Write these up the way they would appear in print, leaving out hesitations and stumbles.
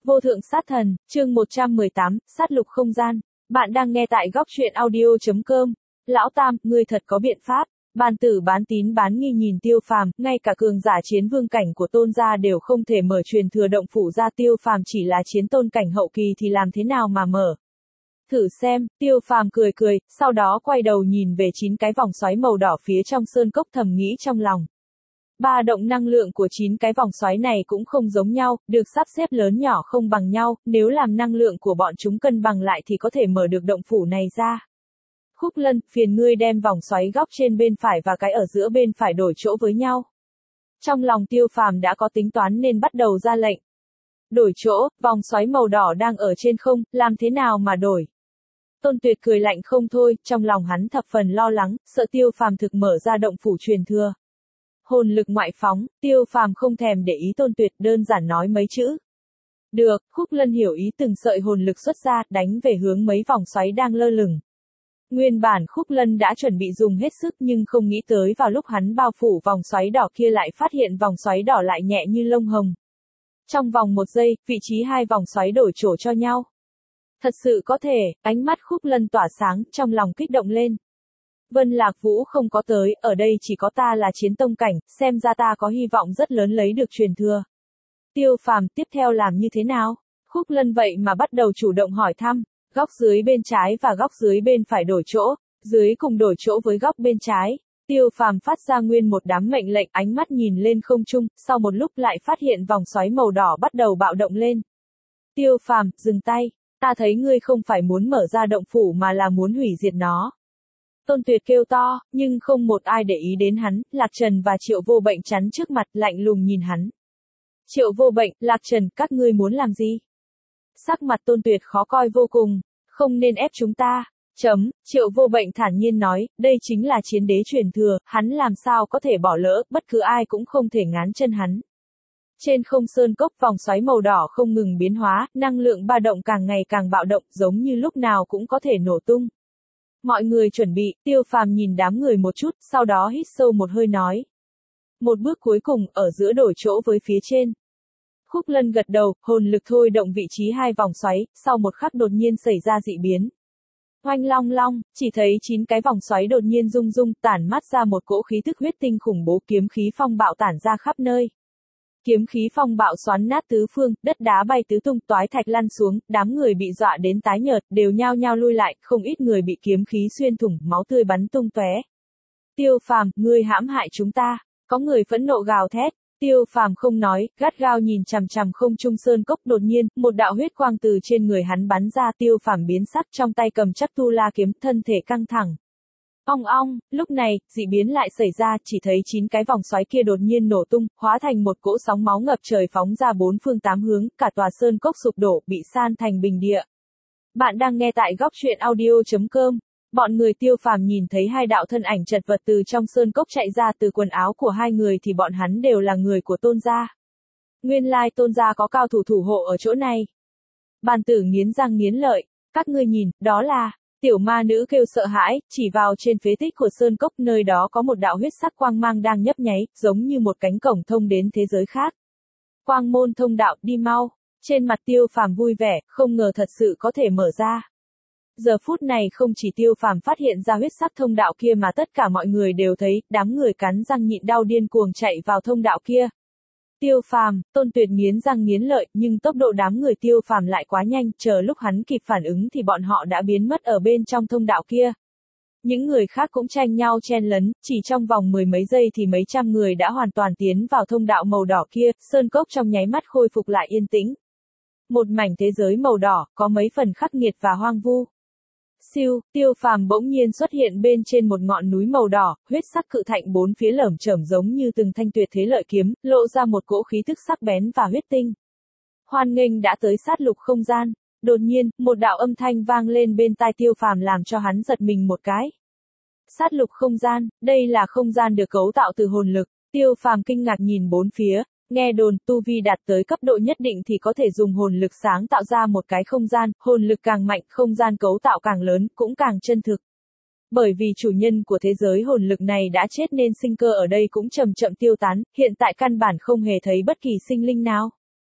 Vô thượng sát thần, chương 118, sát lục không gian. Bạn đang nghe tại góc truyện audio.com. Lão Tam, ngươi thật có biện pháp. Bàn tử bán tín bán nghi nhìn Tiêu Phàm, ngay cả cường giả chiến vương cảnh của Tôn gia đều không thể mở truyền thừa động phủ ra, Tiêu Phàm chỉ là chiến tôn cảnh hậu kỳ thì làm thế nào mà mở? Thử xem, Tiêu Phàm cười cười, sau đó quay đầu nhìn về 9 cái vòng xoáy màu đỏ phía trong sơn cốc, thầm nghĩ trong lòng. Ba động năng lượng của 9 cái vòng xoáy này cũng không giống nhau, được sắp xếp lớn nhỏ không bằng nhau, nếu làm năng lượng của bọn chúng cân bằng lại thì có thể mở được động phủ này ra. Khúc Lân, phiền ngươi đem vòng xoáy góc trên bên phải và cái ở giữa bên phải đổi chỗ với nhau. Trong lòng Tiêu Phàm đã có tính toán nên bắt đầu ra lệnh. Đổi chỗ, vòng xoáy màu đỏ đang ở trên không, làm thế nào mà đổi? Tôn Tuyệt cười lạnh không thôi, trong lòng hắn thập phần lo lắng, sợ Tiêu Phàm thực mở ra động phủ truyền thừa. Hồn lực ngoại phóng, Tiêu Phàm không thèm để ý Tôn Tuyệt, đơn giản nói mấy chữ. Được, Khúc Lân hiểu ý, từng sợi hồn lực xuất ra, đánh về hướng mấy vòng xoáy đang lơ lửng. Nguyên bản Khúc Lân đã chuẩn bị dùng hết sức nhưng không nghĩ tới vào lúc hắn bao phủ vòng xoáy đỏ kia lại phát hiện vòng xoáy đỏ lại nhẹ như lông hồng. Trong vòng 1 giây, vị trí hai vòng xoáy đổi chỗ cho nhau. Thật sự có thể, ánh mắt Khúc Lân tỏa sáng, trong lòng kích động lên. Vân Lạc Vũ không có tới, ở đây chỉ có ta là chiến tông cảnh, xem ra ta có hy vọng rất lớn lấy được truyền thừa. Tiêu Phàm, tiếp theo làm như thế nào? Khúc Lân vậy mà bắt đầu chủ động hỏi thăm, góc dưới bên trái và góc dưới bên phải đổi chỗ, dưới cùng đổi chỗ với góc bên trái. Tiêu Phàm phát ra nguyên một đám mệnh lệnh, ánh mắt nhìn lên không trung, sau một lúc lại phát hiện vòng xoáy màu đỏ bắt đầu bạo động lên. Tiêu Phàm, dừng tay, ta thấy ngươi không phải muốn mở ra động phủ mà là muốn hủy diệt nó. Tôn Tuyệt kêu to, nhưng không một ai để ý đến hắn, Lạc Trần và Triệu Vô Bệnh chắn trước mặt, lạnh lùng nhìn hắn. Triệu Vô Bệnh, Lạc Trần, các ngươi muốn làm gì? Sắc mặt Tôn Tuyệt khó coi vô cùng, không nên ép chúng ta. Triệu Vô Bệnh thản nhiên nói, đây chính là chiến đế truyền thừa, hắn làm sao có thể bỏ lỡ, bất cứ ai cũng không thể ngán chân hắn. Trên không sơn cốc, vòng xoáy màu đỏ không ngừng biến hóa, năng lượng ba động càng ngày càng bạo động, giống như lúc nào cũng có thể nổ tung. Mọi người chuẩn bị, Tiêu Phàm nhìn đám người một chút, sau đó hít sâu một hơi nói. Một bước cuối cùng, ở giữa đổi chỗ với phía trên. Khúc Lân gật đầu, hồn lực thôi động vị trí hai vòng xoáy, sau một khắc đột nhiên xảy ra dị biến. Oanh long long, chỉ thấy 9 cái vòng xoáy đột nhiên rung rung, tản mát ra một cỗ khí tức huyết tinh khủng bố, kiếm khí phong bạo tản ra khắp nơi. Kiếm khí phong bạo xoắn nát tứ phương, đất đá bay tứ tung, toái thạch lăn xuống, đám người bị dọa đến tái nhợt, đều nhao nhao lui lại, không ít người bị kiếm khí xuyên thủng, máu tươi bắn tung tóe. Tiêu Phàm, ngươi hãm hại chúng ta, có người phẫn nộ gào thét. Tiêu Phàm không nói, gắt gao nhìn chằm chằm không trung sơn cốc, đột nhiên, một đạo huyết quang từ trên người hắn bắn ra, Tiêu Phàm biến sắc, trong tay cầm chắc tu la kiếm, thân thể căng thẳng. Ong ong, lúc này, dị biến lại xảy ra, chỉ thấy 9 cái vòng xoáy kia đột nhiên nổ tung, hóa thành một cỗ sóng máu ngập trời phóng ra 4 phương 8 hướng, cả tòa sơn cốc sụp đổ, bị san thành bình địa. Bạn đang nghe tại góc truyện audio.com. Bọn người Tiêu Phàm nhìn thấy hai đạo thân ảnh chật vật từ trong sơn cốc chạy ra, từ quần áo của hai người thì bọn hắn đều là người của Tôn gia. Nguyên lai Tôn gia có cao thủ thủ hộ ở chỗ này. Bàn tử nghiến răng nghiến lợi, các ngươi nhìn, đó là... Tiểu ma nữ kêu sợ hãi, chỉ vào trên phế tích của sơn cốc, nơi đó có một đạo huyết sắc quang mang đang nhấp nháy, giống như một cánh cổng thông đến thế giới khác. Quang môn thông đạo, đi mau. Trên mặt Tiêu Phàm vui vẻ, không ngờ thật sự có thể mở ra. Giờ phút này không chỉ Tiêu Phàm phát hiện ra huyết sắc thông đạo kia mà tất cả mọi người đều thấy, đám người cắn răng nhịn đau điên cuồng chạy vào thông đạo kia. Tiêu Phàm, Tôn Tuyệt nghiến răng nghiến lợi, nhưng tốc độ đám người Tiêu Phàm lại quá nhanh, chờ lúc hắn kịp phản ứng thì bọn họ đã biến mất ở bên trong thông đạo kia. Những người khác cũng tranh nhau chen lấn, chỉ trong vòng 10 mấy giây thì mấy trăm người đã hoàn toàn tiến vào thông đạo màu đỏ kia, sơn cốc trong nháy mắt khôi phục lại yên tĩnh. Một mảnh thế giới màu đỏ, có mấy phần khắc nghiệt và hoang vu. Siêu, Tiêu Phàm bỗng nhiên xuất hiện bên trên một ngọn núi màu đỏ, huyết sắc cự thạch bốn phía lởm chởm giống như từng thanh tuyệt thế lợi kiếm, lộ ra một cỗ khí tức sắc bén và huyết tinh. Hoan nghênh đã tới sát lục không gian. Đột nhiên, một đạo âm thanh vang lên bên tai Tiêu Phàm làm cho hắn giật mình một cái. Sát lục không gian, đây là không gian được cấu tạo từ hồn lực. Tiêu Phàm kinh ngạc nhìn bốn phía. Nghe đồn, tu vi đạt tới cấp độ nhất định thì có thể dùng hồn lực sáng tạo ra một cái không gian, hồn lực càng mạnh, không gian cấu tạo càng lớn, cũng càng chân thực. Bởi vì chủ nhân của thế giới hồn lực này đã chết nên sinh cơ ở đây cũng chậm chậm tiêu tán, hiện tại căn bản không hề thấy bất kỳ sinh linh nào.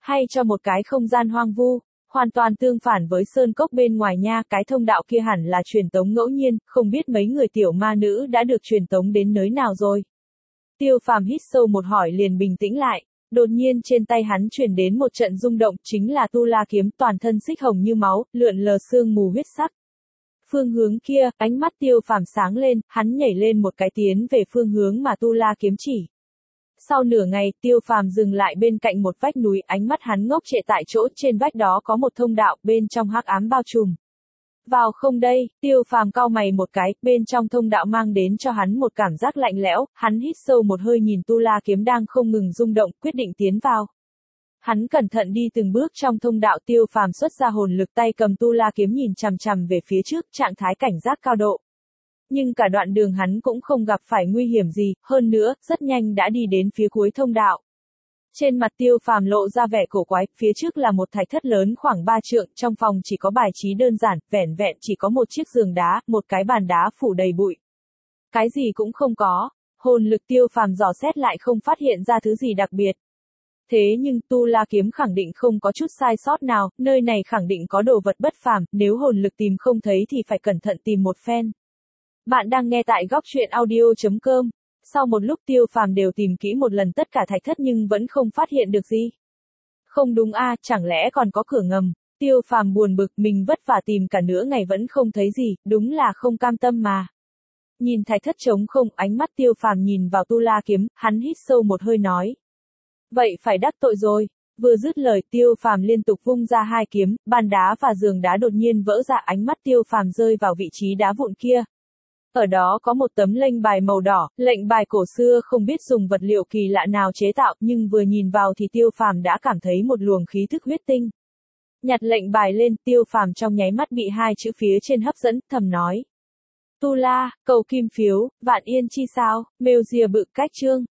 hay cho một cái không gian hoang vu, hoàn toàn tương phản với sơn cốc bên ngoài nha, cái thông đạo kia hẳn là truyền tống ngẫu nhiên, không biết mấy người tiểu ma nữ đã được truyền tống đến nơi nào rồi. Tiêu Phàm hít sâu một hỏi liền bình tĩnh lại, đột nhiên trên tay hắn truyền đến một trận rung động, chính là Tu La kiếm, toàn thân xích hồng như máu, lượn lờ sương mù huyết sắc. Phương hướng kia, ánh mắt Tiêu Phàm sáng lên, hắn nhảy lên một cái tiến về phương hướng mà Tu La kiếm chỉ. Sau nửa ngày, Tiêu Phàm dừng lại bên cạnh một vách núi, ánh mắt hắn ngốc trệ tại chỗ, trên vách đó có một thông đạo, bên trong hắc ám bao trùm. Vào không đây, Tiêu Phàm cau mày một cái, bên trong thông đạo mang đến cho hắn một cảm giác lạnh lẽo, hắn hít sâu một hơi nhìn Tu La kiếm đang không ngừng rung động, quyết định tiến vào. Hắn cẩn thận đi từng bước trong thông đạo, Tiêu Phàm xuất ra hồn lực, tay cầm Tu La kiếm nhìn chằm chằm về phía trước, trạng thái cảnh giác cao độ. Nhưng cả đoạn đường hắn cũng không gặp phải nguy hiểm gì, hơn nữa, rất nhanh đã đi đến phía cuối thông đạo. Trên mặt Tiêu Phàm lộ ra vẻ cổ quái, phía trước là một thạch thất lớn khoảng 3 trượng, trong phòng chỉ có bài trí đơn giản, vẻn vẹn chỉ có một chiếc giường đá, một cái bàn đá phủ đầy bụi. Cái gì cũng không có, hồn lực Tiêu Phàm dò xét lại không phát hiện ra thứ gì đặc biệt. Thế nhưng Tu La kiếm khẳng định không có chút sai sót nào, nơi này khẳng định có đồ vật bất phàm, nếu hồn lực tìm không thấy thì phải cẩn thận tìm một phen. Bạn đang nghe tại góc truyện audio.com. Sau một lúc Tiêu Phàm đều tìm kỹ một lần tất cả thạch thất nhưng vẫn không phát hiện được gì. Không đúng a, chẳng lẽ còn có cửa ngầm? Tiêu Phàm buồn bực, mình vất vả tìm cả nửa ngày vẫn không thấy gì, đúng là không cam tâm mà. Nhìn thạch thất trống không, ánh mắt Tiêu Phàm nhìn vào Tu La kiếm, hắn hít sâu một hơi nói. Vậy phải đắc tội rồi. Vừa dứt lời, Tiêu Phàm liên tục vung ra hai kiếm, bàn đá và giường đá đột nhiên vỡ ra, ánh mắt Tiêu Phàm rơi vào vị trí đá vụn kia. Ở đó có một tấm lệnh bài màu đỏ, lệnh bài cổ xưa không biết dùng vật liệu kỳ lạ nào chế tạo, nhưng vừa nhìn vào thì Tiêu Phàm đã cảm thấy một luồng khí thức huyết tinh. Nhặt lệnh bài lên, Tiêu Phàm trong nháy mắt bị hai chữ phía trên hấp dẫn, thầm nói. Tu La, cầu kim phiếu, vạn yên chi sao, mail rìa bự cách chương.